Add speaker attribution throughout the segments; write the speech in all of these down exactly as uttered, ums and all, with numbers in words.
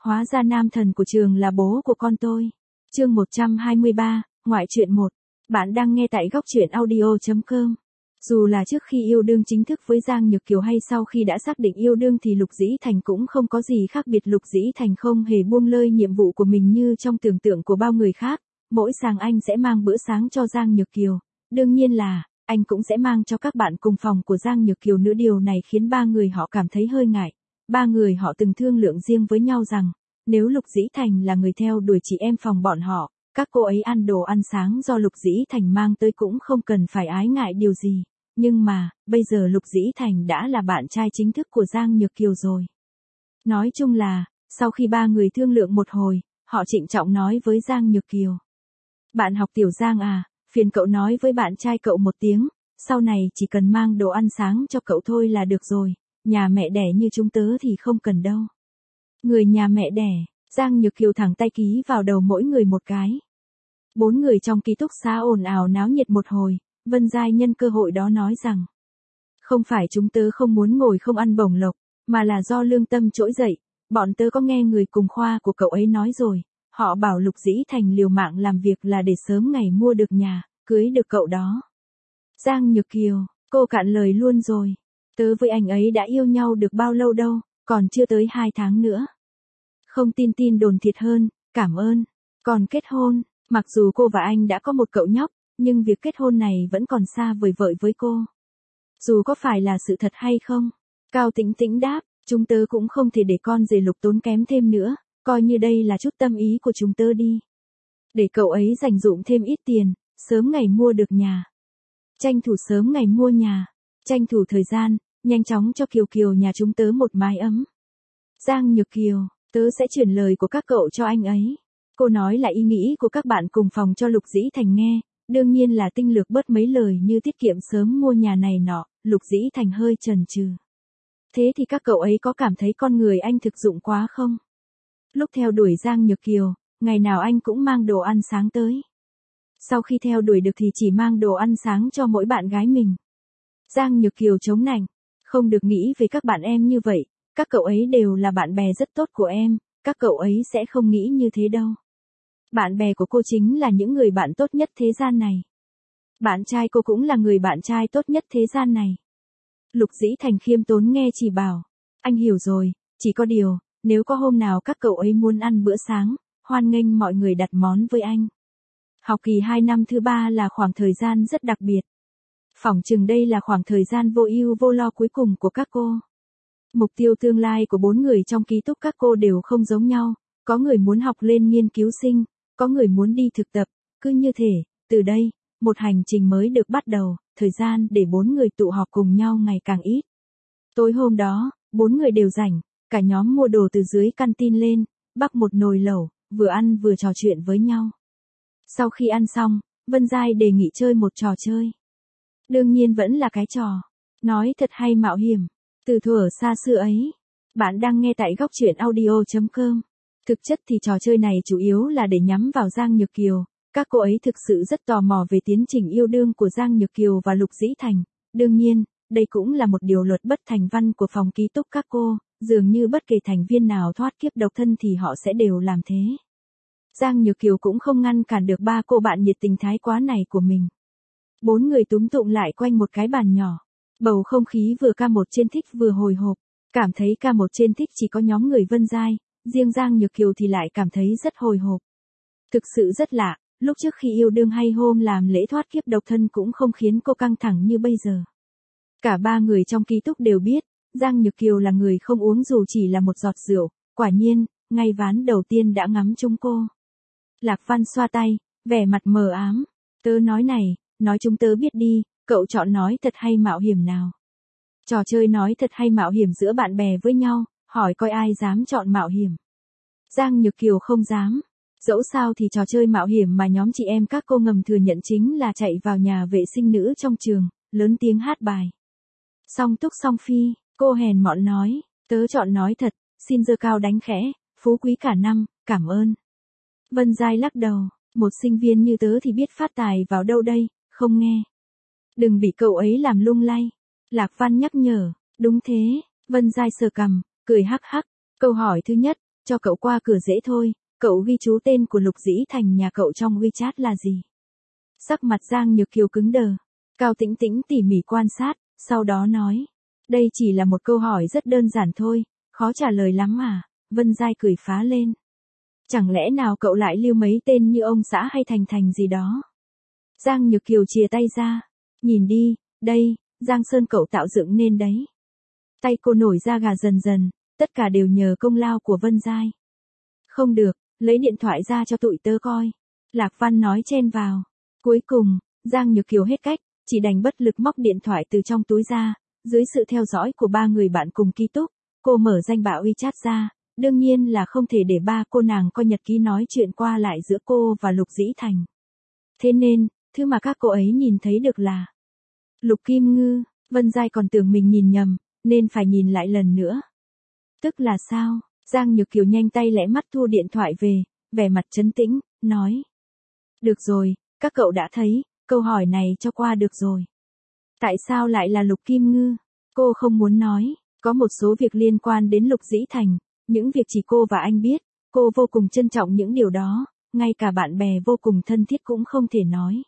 Speaker 1: Hóa ra nam thần của trường là bố của con tôi. Chương một trăm hai mươi ba, ngoại truyện một. Bạn đang nghe tại góc truyện audio chấm com. Dù là trước khi yêu đương chính thức với Giang Nhược Kiều hay sau khi đã xác định yêu đương thì Lục Dĩ Thành cũng không có gì khác biệt. Lục Dĩ Thành không hề buông lơi nhiệm vụ của mình như trong tưởng tượng của bao người khác. Mỗi sáng anh sẽ mang bữa sáng cho Giang Nhược Kiều. Đương nhiên là, anh cũng sẽ mang cho các bạn cùng phòng của Giang Nhược Kiều nữa. Điều này khiến ba người họ cảm thấy hơi ngại. Ba người họ từng thương lượng riêng với nhau rằng, nếu Lục Dĩ Thành là người theo đuổi chị em phòng bọn họ, các cô ấy ăn đồ ăn sáng do Lục Dĩ Thành mang tới cũng không cần phải ái ngại điều gì. Nhưng mà, bây giờ Lục Dĩ Thành đã là bạn trai chính thức của Giang Nhược Kiều rồi. Nói chung là, sau khi ba người thương lượng một hồi, họ trịnh trọng nói với Giang Nhược Kiều. Bạn học Tiểu Giang à, phiền cậu nói với bạn trai cậu một tiếng, sau này chỉ cần mang đồ ăn sáng cho cậu thôi là được rồi, nhà mẹ đẻ như chúng tớ thì không cần đâu. Người nhà mẹ đẻ, Giang Nhược Kiều thẳng tay ký vào đầu mỗi người một cái. Bốn người trong ký túc xá ồn ào náo nhiệt một hồi, Vân Giai nhân cơ hội đó nói rằng, không phải chúng tớ không muốn ngồi không ăn bổng lộc, mà là do lương tâm trỗi dậy, bọn tớ có nghe người cùng khoa của cậu ấy nói rồi, họ bảo Lục Dĩ Thành liều mạng làm việc là để sớm ngày mua được nhà, cưới được cậu đó. Giang Nhược Kiều, cô cạn lời luôn rồi, tớ với anh ấy đã yêu nhau được bao lâu đâu, còn chưa tới hai tháng nữa. Không tin tin đồn thiệt hơn, cảm ơn. Còn kết hôn, mặc dù cô và anh đã có một cậu nhóc, nhưng việc kết hôn này vẫn còn xa vời vợi với cô. Dù có phải là sự thật hay không? Cao Tĩnh Tĩnh đáp, chúng tớ cũng không thể để con rể Lục tốn kém thêm nữa, coi như đây là chút tâm ý của chúng tớ đi. Để cậu ấy dành dụm thêm ít tiền, sớm ngày mua được nhà. Tranh thủ sớm ngày mua nhà, tranh thủ thời gian, nhanh chóng cho Kiều Kiều nhà chúng tớ một mái ấm. Giang Nhược Kiều, tớ sẽ chuyển lời của các cậu cho anh ấy. Cô nói là ý nghĩ của các bạn cùng phòng cho Lục Dĩ Thành nghe, đương nhiên là tinh lược bớt mấy lời như tiết kiệm sớm mua nhà này nọ. Lục Dĩ Thành hơi chần chừ. Thế thì các cậu ấy có cảm thấy con người anh thực dụng quá không? Lúc theo đuổi Giang Nhược Kiều, ngày nào anh cũng mang đồ ăn sáng tới. Sau khi theo đuổi được thì chỉ mang đồ ăn sáng cho mỗi bạn gái mình. Giang Nhược Kiều chống nạnh, không được nghĩ về các bạn em như vậy, các cậu ấy đều là bạn bè rất tốt của em, các cậu ấy sẽ không nghĩ như thế đâu. Bạn bè của cô chính là những người bạn tốt nhất thế gian này. Bạn trai cô cũng là người bạn trai tốt nhất thế gian này. Lục Dĩ Thành khiêm tốn nghe chỉ bảo, anh hiểu rồi, chỉ có điều, nếu có hôm nào các cậu ấy muốn ăn bữa sáng, hoan nghênh mọi người đặt món với anh. Học kỳ hai năm thứ ba là khoảng thời gian rất đặc biệt. Phỏng chừng đây là khoảng thời gian vô ưu vô lo cuối cùng của các cô. Mục tiêu tương lai của bốn người trong ký túc các cô đều không giống nhau, có người muốn học lên nghiên cứu sinh, có người muốn đi thực tập, cứ như thể, từ đây, một hành trình mới được bắt đầu, thời gian để bốn người tụ họp cùng nhau ngày càng ít. Tối hôm đó, bốn người đều rảnh, cả nhóm mua đồ từ dưới canteen lên, bắc một nồi lẩu, vừa ăn vừa trò chuyện với nhau. Sau khi ăn xong, Vân Giai đề nghị chơi một trò chơi. Đương nhiên vẫn là cái trò, nói thật hay mạo hiểm, từ thuở xa xưa ấy. Bạn đang nghe tại góc truyện audio chấm com. Thực chất thì trò chơi này chủ yếu là để nhắm vào Giang Nhược Kiều. Các cô ấy thực sự rất tò mò về tiến trình yêu đương của Giang Nhược Kiều và Lục Dĩ Thành. Đương nhiên, đây cũng là một điều luật bất thành văn của phòng ký túc các cô, dường như bất kể thành viên nào thoát kiếp độc thân thì họ sẽ đều làm thế. Giang Nhược Kiều cũng không ngăn cản được ba cô bạn nhiệt tình thái quá này của mình. Bốn người túm tụng lại quanh một cái bàn nhỏ. Bầu không khí vừa ca một trên thích vừa hồi hộp. Cảm thấy ca một trên thích chỉ có nhóm người Vân Giai, riêng Giang Nhược Kiều thì lại cảm thấy rất hồi hộp. Thực sự rất lạ, lúc trước khi yêu đương hay hôm làm lễ thoát kiếp độc thân cũng không khiến cô căng thẳng như bây giờ. Cả ba người trong ký túc đều biết, Giang Nhược Kiều là người không uống dù chỉ là một giọt rượu, quả nhiên, ngay ván đầu tiên đã ngắm trúng cô. Lạc Văn xoa tay, vẻ mặt mờ ám, tớ nói này, nói chúng tớ biết đi, cậu chọn nói thật hay mạo hiểm nào. Trò chơi nói thật hay mạo hiểm giữa bạn bè với nhau, hỏi coi ai dám chọn mạo hiểm. Giang Nhược Kiều không dám. Dẫu sao thì trò chơi mạo hiểm mà nhóm chị em các cô ngầm thừa nhận chính là chạy vào nhà vệ sinh nữ trong trường, lớn tiếng hát bài. Song Túc Song Phi, cô hèn mọn nói, tớ chọn nói thật, xin giơ cao đánh khẽ, phú quý cả năm, cảm ơn. Vân Giai lắc đầu, một sinh viên như tớ thì biết phát tài vào đâu đây, không nghe. Đừng bị cậu ấy làm lung lay. Lạc Văn nhắc nhở, đúng thế, Vân Giai sờ cằm, cười hắc hắc. Câu hỏi thứ nhất, cho cậu qua cửa dễ thôi, cậu ghi chú tên của Lục Dĩ Thành nhà cậu trong WeChat là gì? Sắc mặt Giang Nhược Kiều cứng đờ. Cao Tĩnh Tĩnh tỉ mỉ quan sát, sau đó nói. Đây chỉ là một câu hỏi rất đơn giản thôi, khó trả lời lắm à, Vân Giai cười phá lên. Chẳng lẽ nào cậu lại lưu mấy tên như ông xã hay Thành Thành gì đó? Giang Nhược Kiều chìa tay ra. Nhìn đi, đây, Giang Sơn cậu tạo dựng nên đấy. Tay cô nổi da gà dần dần, tất cả đều nhờ công lao của Vân Giai. Không được, lấy điện thoại ra cho tụi tớ coi. Lạc Văn nói chen vào. Cuối cùng, Giang Nhược Kiều hết cách, chỉ đành bất lực móc điện thoại từ trong túi ra. Dưới sự theo dõi của ba người bạn cùng ký túc, cô mở danh bạ WeChat ra. Đương nhiên là không thể để ba cô nàng coi nhật ký nói chuyện qua lại giữa cô và Lục Dĩ Thành. Thế nên, thứ mà các cô ấy nhìn thấy được là Lục Kim Ngư. Vân Giai còn tưởng mình nhìn nhầm, nên phải nhìn lại lần nữa. Tức là sao? Giang Nhược Kiều nhanh tay lẽ mắt thu điện thoại về, vẻ mặt trấn tĩnh, nói. Được rồi, các cậu đã thấy, câu hỏi này cho qua được rồi. Tại sao lại là Lục Kim Ngư? Cô không muốn nói, có một số việc liên quan đến Lục Dĩ Thành, những việc chỉ cô và anh biết, cô vô cùng trân trọng những điều đó, ngay cả bạn bè vô cùng thân thiết cũng không thể nói.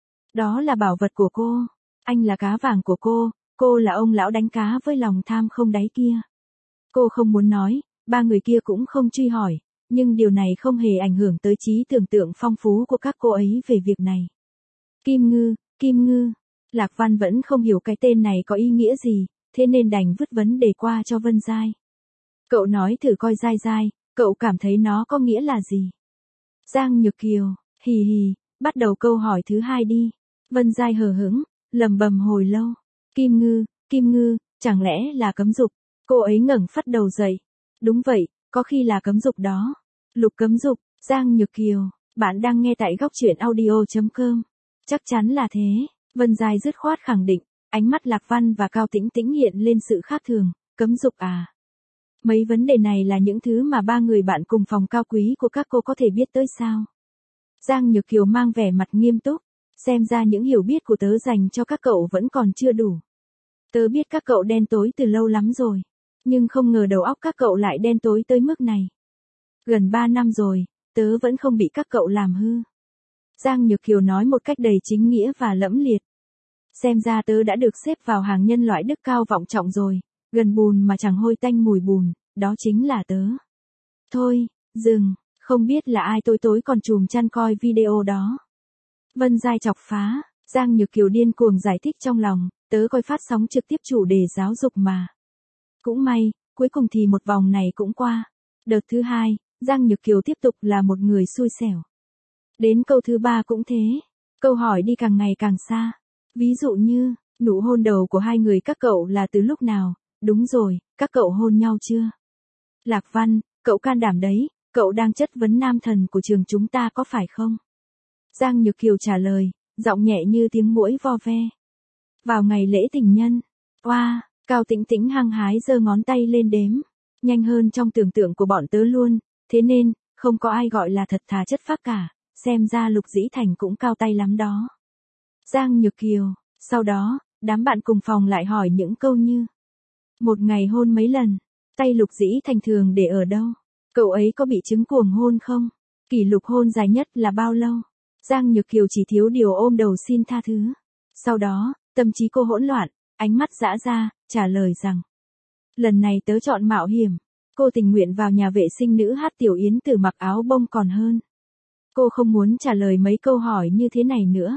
Speaker 1: Đó là bảo vật của cô, anh là cá vàng của cô, cô là ông lão đánh cá với lòng tham không đáy kia. Cô không muốn nói, ba người kia cũng không truy hỏi, nhưng điều này không hề ảnh hưởng tới trí tưởng tượng phong phú của các cô ấy về việc này. Kim Ngư, Kim Ngư, Lạc Văn vẫn không hiểu cái tên này có ý nghĩa gì, thế nên đành vứt vấn đề qua cho Vân Giai. Cậu nói thử coi Giai Giai, cậu cảm thấy nó có nghĩa là gì? Giang Nhược Kiều, hì hì, bắt đầu câu hỏi thứ hai đi. Vân Giai hờ hững, lầm bầm hồi lâu. Kim Ngư, Kim Ngư, chẳng lẽ là cấm dục? Cô ấy ngẩng phát đầu dậy. Đúng vậy, có khi là cấm dục đó. Lục cấm dục, Giang Nhược Kiều, bạn đang nghe tại góc truyện audio chấm com. Chắc chắn là thế, Vân Giai dứt khoát khẳng định, ánh mắt Lạc Văn và Cao Tĩnh Tĩnh hiện lên sự khác thường, cấm dục à? Mấy vấn đề này là những thứ mà ba người bạn cùng phòng cao quý của các cô có thể biết tới sao? Giang Nhược Kiều mang vẻ mặt nghiêm túc, xem ra những hiểu biết của tớ dành cho các cậu vẫn còn chưa đủ. Tớ biết các cậu đen tối từ lâu lắm rồi, nhưng không ngờ đầu óc các cậu lại đen tối tới mức này. Gần ba năm rồi, tớ vẫn không bị các cậu làm hư. Giang Nhược Kiều nói một cách đầy chính nghĩa và lẫm liệt. Xem ra tớ đã được xếp vào hàng nhân loại đức cao vọng trọng rồi, gần bùn mà chẳng hôi tanh mùi bùn, đó chính là tớ. Thôi, dừng, không biết là ai tối tối còn chùm chăn coi video đó. Vân Giai chọc phá, Giang Nhược Kiều điên cuồng giải thích trong lòng, tớ coi phát sóng trực tiếp chủ đề giáo dục mà. Cũng may, cuối cùng thì một vòng này cũng qua. Đợt thứ hai, Giang Nhược Kiều tiếp tục là một người xui xẻo. Đến câu thứ ba cũng thế, câu hỏi đi càng ngày càng xa. Ví dụ như, nụ hôn đầu của hai người các cậu là từ lúc nào? Đúng rồi, các cậu hôn nhau chưa? Lạc Văn, cậu can đảm đấy, cậu đang chất vấn nam thần của trường chúng ta có phải không? Giang Nhược Kiều trả lời, giọng nhẹ như tiếng muỗi vo ve. Vào ngày lễ tình nhân, oa, wow, Cao Tĩnh Tĩnh hăng hái giơ ngón tay lên đếm, nhanh hơn trong tưởng tượng của bọn tớ luôn, thế nên, không có ai gọi là thật thà chất phác cả, xem ra Lục Dĩ Thành cũng cao tay lắm đó. Giang Nhược Kiều, sau đó, đám bạn cùng phòng lại hỏi những câu như, một ngày hôn mấy lần, tay Lục Dĩ Thành thường để ở đâu, cậu ấy có bị chứng cuồng hôn không, kỷ lục hôn dài nhất là bao lâu. Giang Nhược Kiều chỉ thiếu điều ôm đầu xin tha thứ. Sau đó, tâm trí cô hỗn loạn, ánh mắt dã ra, trả lời rằng, lần này tớ chọn mạo hiểm, cô tình nguyện vào nhà vệ sinh nữ hát Tiểu Yến Tử mặc áo bông còn hơn. Cô không muốn trả lời mấy câu hỏi như thế này nữa.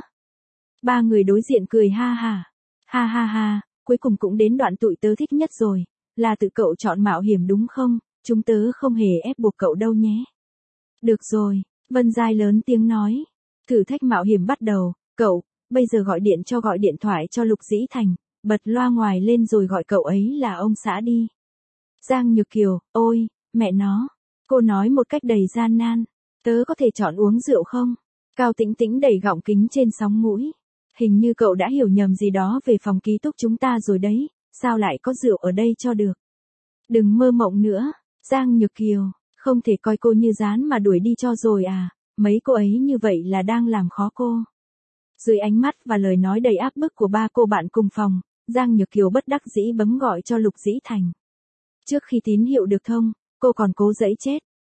Speaker 1: Ba người đối diện cười ha ha, ha ha ha, cuối cùng cũng đến đoạn tụi tớ thích nhất rồi, là tự cậu chọn mạo hiểm đúng không, chúng tớ không hề ép buộc cậu đâu nhé. Được rồi, Vân Giai lớn tiếng nói. Thử thách mạo hiểm bắt đầu, cậu, bây giờ gọi điện cho gọi điện thoại cho Lục Dĩ Thành, bật loa ngoài lên rồi gọi cậu ấy là ông xã đi. Giang Nhược Kiều, ôi, mẹ nó, cô nói một cách đầy gian nan, tớ có thể chọn uống rượu không? Cao Tĩnh Tĩnh đẩy gọng kính trên sóng mũi, hình như cậu đã hiểu nhầm gì đó về phòng ký túc chúng ta rồi đấy, sao lại có rượu ở đây cho được? Đừng mơ mộng nữa, Giang Nhược Kiều, không thể coi cô như rán mà đuổi đi cho rồi à? Mấy cô ấy như vậy là đang làm khó cô. Dưới ánh mắt và lời nói đầy áp bức của ba cô bạn cùng phòng, Giang Nhược Kiều bất đắc dĩ bấm gọi cho Lục Dĩ Thành. Trước khi tín hiệu được thông, cô còn cố giãy chết,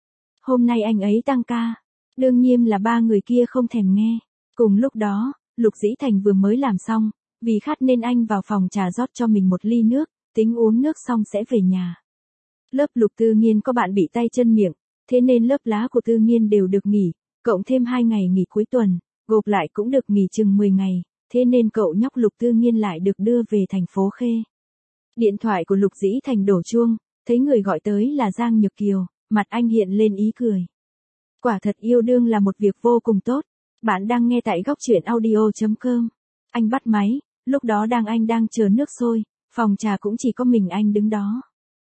Speaker 1: Hôm nay anh ấy tăng ca. Đương nhiên là ba người kia không thèm nghe. Cùng lúc đó, Lục Dĩ Thành vừa mới làm xong, vì khát nên anh vào phòng trà rót cho mình một ly nước, tính uống nước xong sẽ về nhà. Lớp Lục Tư Nghiên có bạn bị tay chân miệng, thế nên lớp lá của Tư Nghiên đều được nghỉ, cộng thêm hai ngày nghỉ cuối tuần, gộp lại cũng được nghỉ chừng mười ngày, thế nên cậu nhóc Lục Tư Nghiên lại được đưa về thành phố Khê. Điện thoại của Lục Dĩ Thành đổ chuông, thấy người gọi tới là Giang Nhược Kiều, mặt anh hiện lên ý cười. Quả thật yêu đương là một việc vô cùng tốt. Bạn đang nghe tại góc truyện audio chấm com. Anh bắt máy, lúc đó đang anh đang chờ nước sôi, phòng trà cũng chỉ có mình anh đứng đó.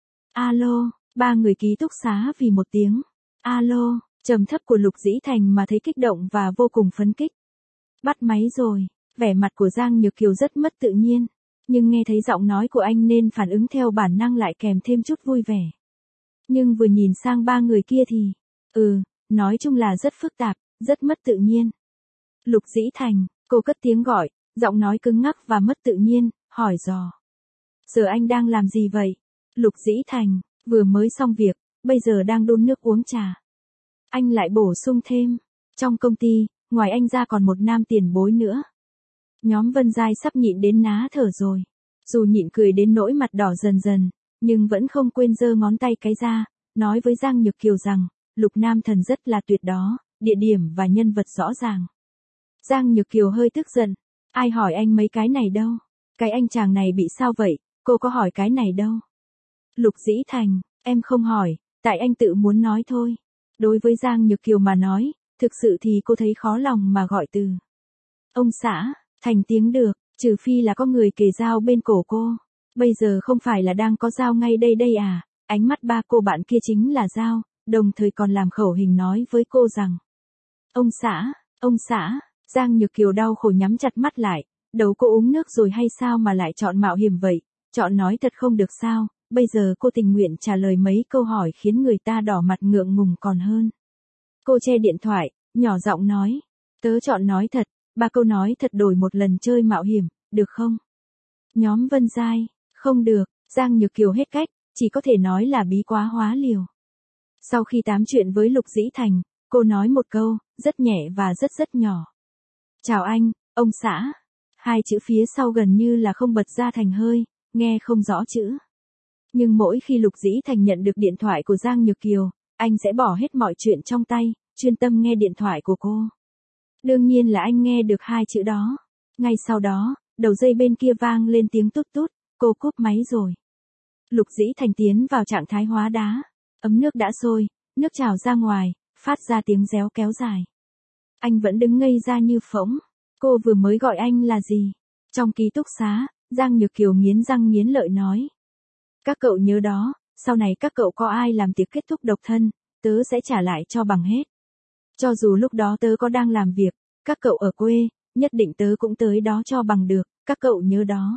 Speaker 1: Alo, ba người ký túc xá vì một tiếng. Alo, trầm thấp của Lục Dĩ Thành mà thấy kích động và vô cùng phấn khích. Bắt máy rồi, vẻ mặt của Giang Nhược Kiều rất mất tự nhiên, nhưng nghe thấy giọng nói của anh nên phản ứng theo bản năng lại kèm thêm chút vui vẻ. Nhưng vừa nhìn sang ba người kia thì, ừ, nói chung là rất phức tạp, rất mất tự nhiên. Lục Dĩ Thành, cô cất tiếng gọi, giọng nói cứng ngắc và mất tự nhiên, hỏi dò. Giờ anh đang làm gì vậy? Lục Dĩ Thành, vừa mới xong việc, bây giờ đang đun nước uống trà. Anh lại bổ sung thêm, trong công ty, ngoài anh ra còn một nam tiền bối nữa. Nhóm Vân Giai sắp nhịn đến ná thở rồi. Dù nhịn cười đến nỗi mặt đỏ dần dần, nhưng vẫn không quên giơ ngón tay cái ra, nói với Giang Nhược Kiều rằng, Lục Nam Thần rất là tuyệt đó, địa điểm và nhân vật rõ ràng. Giang Nhược Kiều hơi tức giận, ai hỏi anh mấy cái này đâu, cái anh chàng này bị sao vậy, cô có hỏi cái này đâu. Lục Dĩ Thành, em không hỏi, tại anh tự muốn nói thôi. Đối với Giang Nhược Kiều mà nói, thực sự thì cô thấy khó lòng mà gọi từ. Ông xã, thành tiếng được, trừ phi là có người kề dao bên cổ cô. Bây giờ không phải là đang có dao ngay đây đây à, ánh mắt ba cô bạn kia chính là dao, đồng thời còn làm khẩu hình nói với cô rằng. Ông xã, ông xã, Giang Nhược Kiều đau khổ nhắm chặt mắt lại, đầu cô uống nước rồi hay sao mà lại chọn mạo hiểm vậy, chọn nói thật không được sao, bây giờ cô tình nguyện trả lời mấy câu hỏi khiến người ta đỏ mặt ngượng ngùng còn hơn. Cô che điện thoại, nhỏ giọng nói, tớ chọn nói thật, ba câu nói thật đổi một lần chơi mạo hiểm, được không? Nhóm Vân Giai, không được, Giang Nhược Kiều hết cách, chỉ có thể nói là bí quá hóa liều. Sau khi tám chuyện với Lục Dĩ Thành, cô nói một câu, rất nhẹ và rất rất nhỏ. Chào anh, ông xã. Hai chữ phía sau gần như là không bật ra thành hơi, nghe không rõ chữ. Nhưng mỗi khi Lục Dĩ Thành nhận được điện thoại của Giang Nhược Kiều, anh sẽ bỏ hết mọi chuyện trong tay, chuyên tâm nghe điện thoại của cô. Đương nhiên là anh nghe được hai chữ đó. Ngay sau đó, đầu dây bên kia vang lên tiếng tút tút, cô cúp máy rồi. Lục Dĩ Thành tiến vào trạng thái hóa đá. Ấm nước đã sôi, nước trào ra ngoài, phát ra tiếng réo kéo dài. Anh vẫn đứng ngây ra như phỗng. Cô vừa mới gọi anh là gì? Trong ký túc xá, Giang Nhược Kiều nghiến răng nghiến lợi nói. Các cậu nhớ đó, sau này các cậu có ai làm tiệc kết thúc độc thân, tớ sẽ trả lại cho bằng hết. Cho dù lúc đó tớ có đang làm việc, các cậu ở quê, nhất định tớ cũng tới đó cho bằng được, các cậu nhớ đó.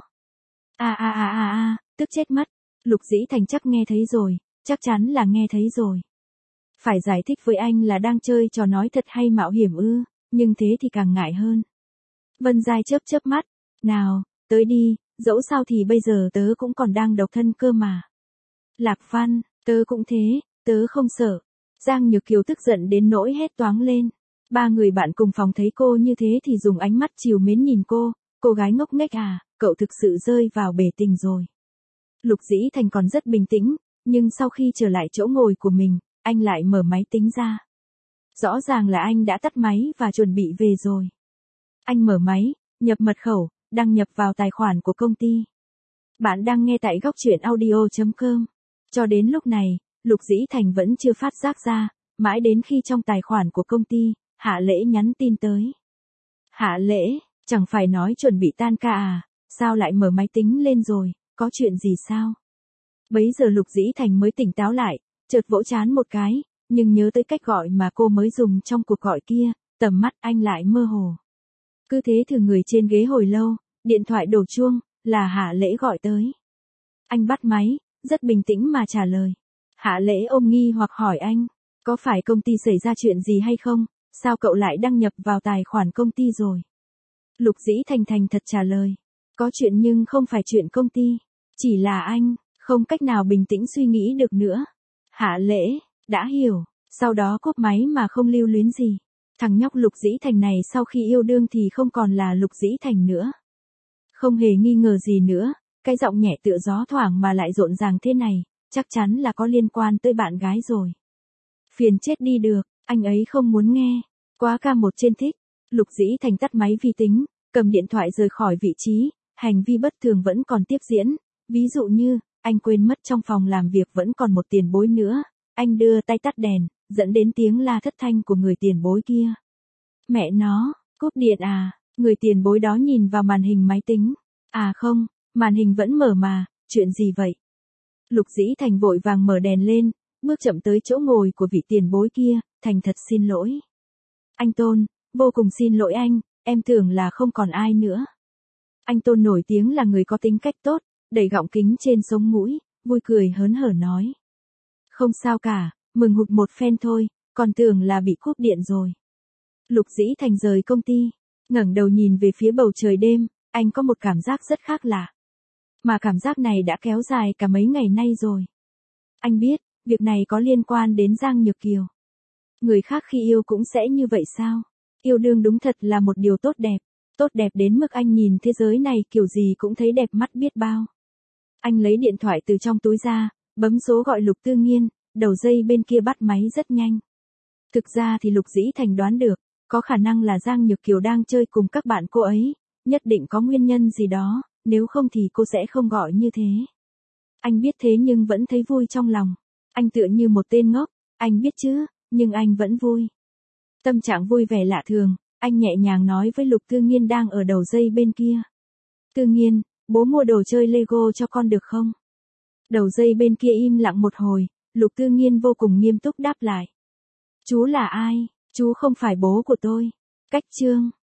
Speaker 1: À à à à à, tức chết mất. Lục Dĩ Thành chắc nghe thấy rồi, chắc chắn là nghe thấy rồi. Phải giải thích với anh là đang chơi trò nói thật hay mạo hiểm ư, nhưng thế thì càng ngại hơn. Vân Giai chớp chớp mắt, nào, tới đi, dẫu sao thì bây giờ tớ cũng còn đang độc thân cơ mà. Lạc Văn, tớ cũng thế, tớ không sợ. Giang Nhược Kiều tức giận đến nỗi hét toáng lên. Ba người bạn cùng phòng thấy cô như thế thì dùng ánh mắt trìu mến nhìn cô, cô gái ngốc nghếch à, cậu thực sự rơi vào bể tình rồi. Lục Dĩ Thành còn rất bình tĩnh, nhưng sau khi trở lại chỗ ngồi của mình, anh lại mở máy tính ra. Rõ ràng là anh đã tắt máy và chuẩn bị về rồi. Anh mở máy, nhập mật khẩu, đăng nhập vào tài khoản của công ty. Bạn đang nghe tại góc truyện audio chấm com. Cho đến lúc này, Lục Dĩ Thành vẫn chưa phát giác ra, mãi đến khi trong tài khoản của công ty, Hạ Lễ nhắn tin tới. Hạ Lễ, chẳng phải nói chuẩn bị tan ca à, sao lại mở máy tính lên rồi, có chuyện gì sao? Bấy giờ Lục Dĩ Thành mới tỉnh táo lại, chợt vỗ trán một cái, nhưng nhớ tới cách gọi mà cô mới dùng trong cuộc gọi kia, tầm mắt anh lại mơ hồ. Cứ thế thử người trên ghế hồi lâu, điện thoại đổ chuông, là Hạ Lễ gọi tới. Anh bắt máy, rất bình tĩnh mà trả lời. Hạ Lễ ôm nghi hoặc hỏi anh, có phải công ty xảy ra chuyện gì hay không, sao cậu lại đăng nhập vào tài khoản công ty rồi? Lục Dĩ Thành thành thật trả lời, có chuyện nhưng không phải chuyện công ty, chỉ là anh, không cách nào bình tĩnh suy nghĩ được nữa. Hạ Lễ, đã hiểu, Sau đó cúp máy mà không lưu luyến gì. Thằng nhóc Lục Dĩ Thành này sau khi yêu đương thì không còn là Lục Dĩ Thành nữa. Không hề nghi ngờ gì nữa, cái giọng nhẹ tựa gió thoảng mà lại rộn ràng thế này, chắc chắn là có liên quan tới bạn gái rồi. Phiền chết đi được, anh ấy không muốn nghe. Quá ca một trên thích. Lục Dĩ Thành tắt máy vi tính, cầm điện thoại rời khỏi vị trí, hành vi bất thường vẫn còn tiếp diễn. Ví dụ như, anh quên mất trong phòng làm việc vẫn còn một tiền bối nữa. Anh đưa tay tắt đèn, dẫn đến tiếng la thất thanh của người tiền bối kia. Mẹ nó, cúp điện à, người tiền bối đó nhìn vào màn hình máy tính. À không, màn hình vẫn mở mà, chuyện gì vậy? Lục Dĩ Thành vội vàng mở đèn lên, bước chậm tới chỗ ngồi của vị tiền bối kia, thành thật xin lỗi. Anh Tôn, vô cùng xin lỗi anh, em tưởng là không còn ai nữa. Anh Tôn nổi tiếng là người có tính cách tốt, đẩy gọng kính trên sống mũi, vui cười hớn hở nói. Không sao cả, mừng hụt một phen thôi, còn tưởng là bị cúp điện rồi. Lục Dĩ Thành rời công ty, ngẩng đầu nhìn về phía bầu trời đêm, anh có một cảm giác rất khác lạ. Mà cảm giác này đã kéo dài cả mấy ngày nay rồi. Anh biết, việc này có liên quan đến Giang Nhược Kiều. Người khác khi yêu cũng sẽ như vậy sao? Yêu đương đúng thật là một điều tốt đẹp. Tốt đẹp đến mức anh nhìn thế giới này kiểu gì cũng thấy đẹp mắt biết bao. Anh lấy điện thoại từ trong túi ra, bấm số gọi Lục Tư Nghiên, đầu dây bên kia bắt máy rất nhanh. Thực ra thì Lục Dĩ Thành đoán được, có khả năng là Giang Nhược Kiều đang chơi cùng các bạn cô ấy, nhất định có nguyên nhân gì đó, nếu không thì cô sẽ không gọi như thế. Anh biết thế nhưng vẫn thấy vui trong lòng. Anh tựa như một tên ngốc, anh biết chứ, nhưng anh vẫn vui. Tâm trạng vui vẻ lạ thường, anh nhẹ nhàng nói với Lục Tư Nghiên đang ở đầu dây bên kia. Tư Nghiên, bố mua đồ chơi Lego cho con được không? Đầu dây bên kia im lặng một hồi, Lục Tư Nghiên vô cùng nghiêm túc đáp lại. Chú là ai? Chú không phải bố của tôi. Cách chương.